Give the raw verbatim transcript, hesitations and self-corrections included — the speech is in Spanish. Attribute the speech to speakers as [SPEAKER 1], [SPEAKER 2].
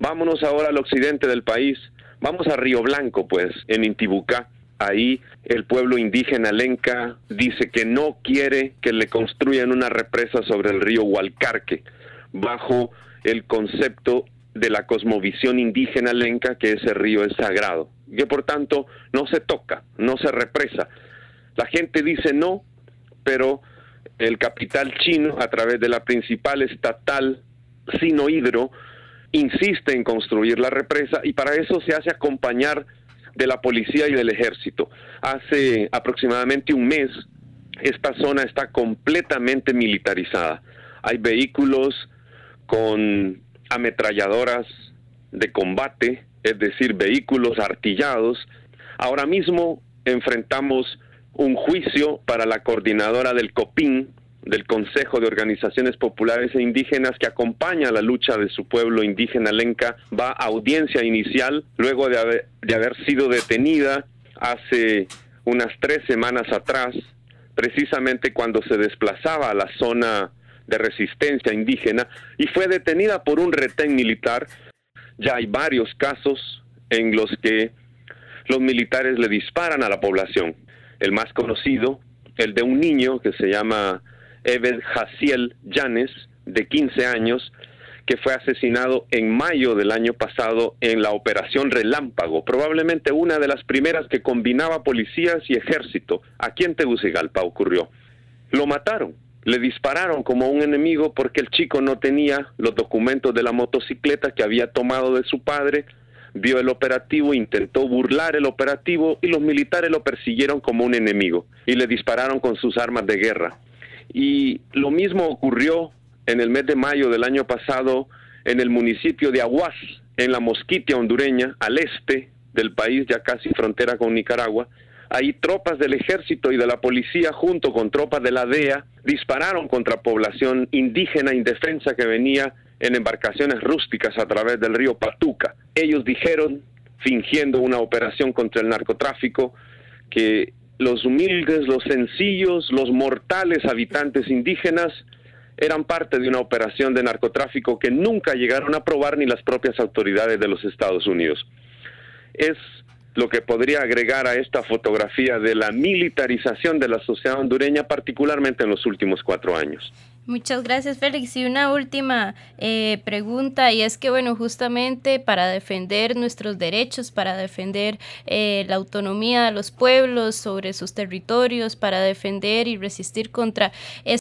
[SPEAKER 1] Vámonos ahora al occidente del país, vamos a Río Blanco, pues, en Intibucá. Ahí el pueblo indígena lenca dice que no quiere que le construyan una represa sobre el río Hualcarque, bajo el concepto de la cosmovisión indígena lenca que ese río es sagrado, que por tanto no se toca, no se represa. La gente dice no, pero el capital chino, a través de la principal estatal Sinohidro, insiste en construir la represa y para eso se hace acompañar de la policía y del ejército. Hace aproximadamente un mes, esta zona está completamente militarizada. Hay vehículos con ametralladoras de combate, es decir, vehículos artillados. Ahora mismo enfrentamos un juicio para la coordinadora del COPIN, del Consejo de Organizaciones Populares e Indígenas, que acompaña la lucha de su pueblo indígena lenca. Va a audiencia inicial luego de haber, de haber sido detenida hace unas tres semanas atrás, precisamente cuando se desplazaba a la zona de resistencia indígena, y fue detenida por un retén militar. Ya hay varios casos en los que los militares le disparan a la población. El más conocido, el de un niño que se llama Ebed Jaciel Llanes, de quince años, que fue asesinado en mayo del año pasado en la Operación Relámpago, probablemente una de las primeras que combinaba policías y ejército. Aquí en Tegucigalpa ocurrió. Lo mataron, le dispararon como un enemigo porque el chico no tenía los documentos de la motocicleta que había tomado de su padre, vio el operativo, intentó burlar el operativo y los militares lo persiguieron como un enemigo y le dispararon con sus armas de guerra. Y lo mismo ocurrió en el mes de mayo del año pasado en el municipio de Aguas, en la Mosquitia hondureña, al este del país, ya casi frontera con Nicaragua. Ahí tropas del ejército y de la policía junto con tropas de la D E A dispararon contra población indígena indefensa que venía en embarcaciones rústicas a través del río Patuca. Ellos dijeron, fingiendo una operación contra el narcotráfico, que los humildes, los sencillos, los mortales habitantes indígenas eran parte de una operación de narcotráfico que nunca llegaron a probar ni las propias autoridades de los Estados Unidos. Es lo que podría agregar a esta fotografía de la militarización de la sociedad hondureña, particularmente en los últimos cuatro años.
[SPEAKER 2] Muchas gracias, Félix. Y una última eh, pregunta, y es que, bueno, justamente para defender nuestros derechos, para defender eh, la autonomía de los pueblos sobre sus territorios, para defender y resistir contra